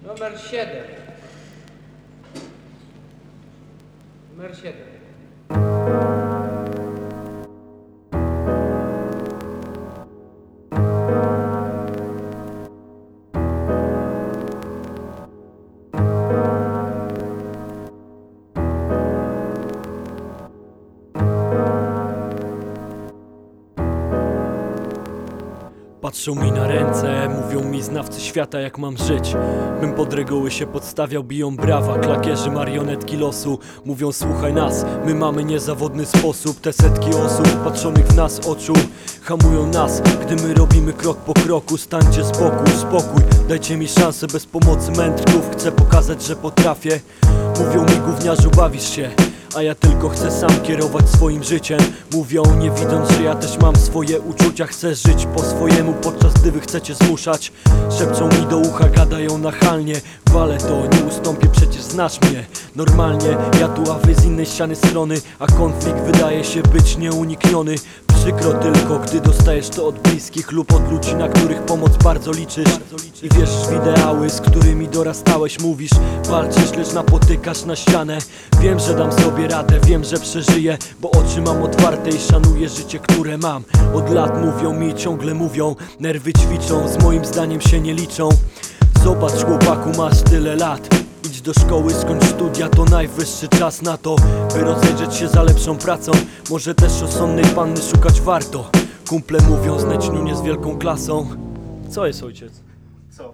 Numer 7. Numer 7. Patrzą mi na ręce, mówią mi znawcy świata jak mam żyć. Bym pod reguły się podstawiał, biją brawa klakierzy, marionetki losu. Mówią słuchaj nas, my mamy niezawodny sposób. Te setki osób patrzonych w nas oczu hamują nas, gdy my robimy krok po kroku. Stańcie spokój, dajcie mi szansę bez pomocy mędrców. Chcę pokazać, że potrafię. Mówią mi gówniarzu bawisz się, a ja tylko chcę sam kierować swoim życiem. Mówią nie widząc, że ja też mam swoje uczucia. Chcę żyć po swojemu, podczas gdy wy chcecie zmuszać. Szepczą mi do ucha, gadają nachalnie. Walę to, nie ustąpię, przecież znasz mnie. Normalnie, ja tu, a wy z innej ściany strony. A konflikt wydaje się być nieunikniony. Przykro tylko, gdy dostajesz to od bliskich lub od ludzi, na których pomoc bardzo liczysz. I wierzysz w ideały, z którymi dorastałeś. Mówisz, walczysz, lecz napotykasz na ścianę. Wiem, że dam sobie radę, wiem, że przeżyję, bo oczy mam otwarte i szanuję życie, które mam. Od lat mówią mi, ciągle mówią, nerwy ćwiczą, z moim zdaniem się nie liczą. Zobacz chłopaku, masz tyle lat. Idź do szkoły, skończ studia, to najwyższy czas na to, by rozejrzeć się za lepszą pracą. Może też rozsądnej panny szukać warto. Kumple mówią, znajdź niunię z wielką klasą. Co jest, ojciec? Co?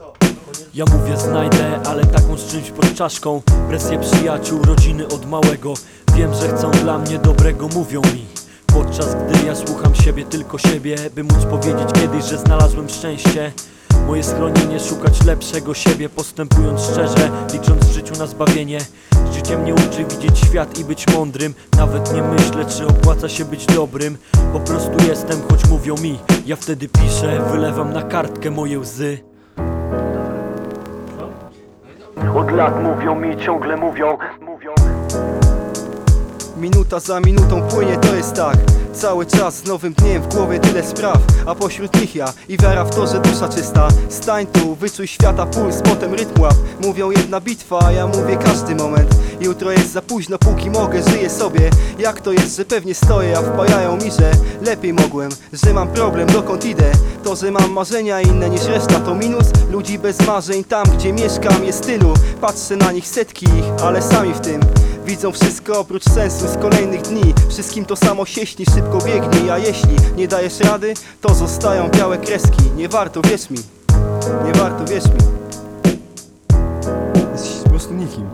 Ja mówię znajdę, ale taką z czymś pod czaszką. Presję przyjaciół, rodziny od małego. Wiem, że chcą dla mnie dobrego, mówią mi. Podczas gdy ja słucham siebie, tylko siebie, by móc powiedzieć kiedyś, że znalazłem szczęście. Moje schronienie, szukać lepszego siebie, postępując szczerze, licząc w życiu na zbawienie. Życie mnie uczy widzieć świat i być mądrym. Nawet nie myślę, czy opłaca się być dobrym. Po prostu jestem, choć mówią mi. Ja wtedy piszę, wylewam na kartkę moje łzy. Od lat mówią mi, ciągle mówią. Minuta za minutą płynie, to jest tak. Cały czas z nowym dniem w głowie tyle spraw, a pośród nich ja i wiara w to, że dusza czysta. Stań tu, wyczuj świata puls, potem rytm łap. Mówią jedna bitwa, a ja mówię każdy moment. Jutro jest za późno, póki mogę, żyję sobie. Jak to jest, że pewnie stoję, a wpajają mi, że lepiej mogłem, że mam problem, dokąd idę. To, że mam marzenia inne niż reszta, to minus. Ludzi bez marzeń, tam gdzie mieszkam jest tylu. Patrzę na nich setki ich, ale sami w tym widzą wszystko oprócz sensu z kolejnych dni. Wszystkim to samo sieśni, szybko biegnij. A jeśli nie dajesz rady, to zostają białe kreski. Nie warto, wierz mi. Nie warto, wierz mi. Jesteś po prostu nikim.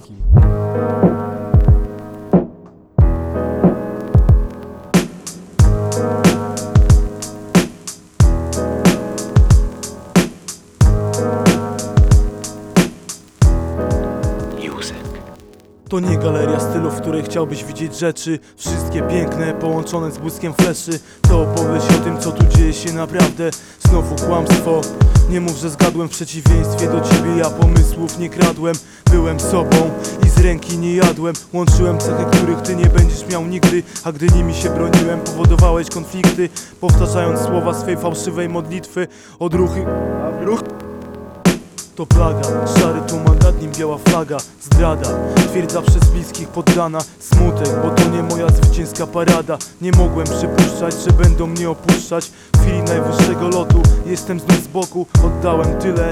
To nie galeria stylu, w której chciałbyś widzieć rzeczy wszystkie piękne, połączone z błyskiem fleszy. To opowieść o tym, co tu dzieje się naprawdę. Znowu kłamstwo. Nie mów, że zgadłem, w przeciwieństwie do ciebie ja pomysłów nie kradłem. Byłem sobą i z ręki nie jadłem. Łączyłem cechy, których ty nie będziesz miał nigdy. A gdy nimi się broniłem, powodowałeś konflikty, powtarzając słowa swej fałszywej modlitwy. Odruchy, to plaga, szary tuman, nad nim biała flaga. Zdrada, twierdza przez bliskich poddana. Smutek, bo to nie moja zwycięska parada. Nie mogłem przypuszczać, że będą mnie opuszczać. W chwili najwyższego lotu jestem znów z boku. Oddałem tyle,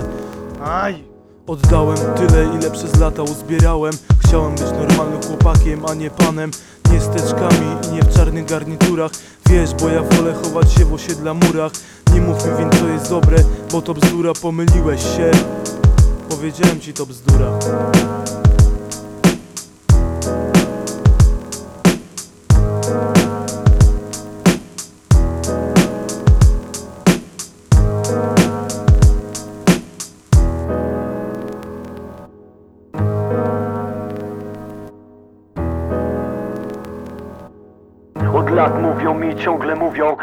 ile przez lata uzbierałem. Chciałem być normalnym chłopakiem, a nie panem. Nie z teczkami i nie w czarnych garniturach. Wiesz, bo ja wolę chować się w osiedla murach. Nie mów mi więc, co jest dobre, bo to bzdura, pomyliłeś się. Powiedziałem ci, to bzdura. Od lat mówią mi, ciągle mówią.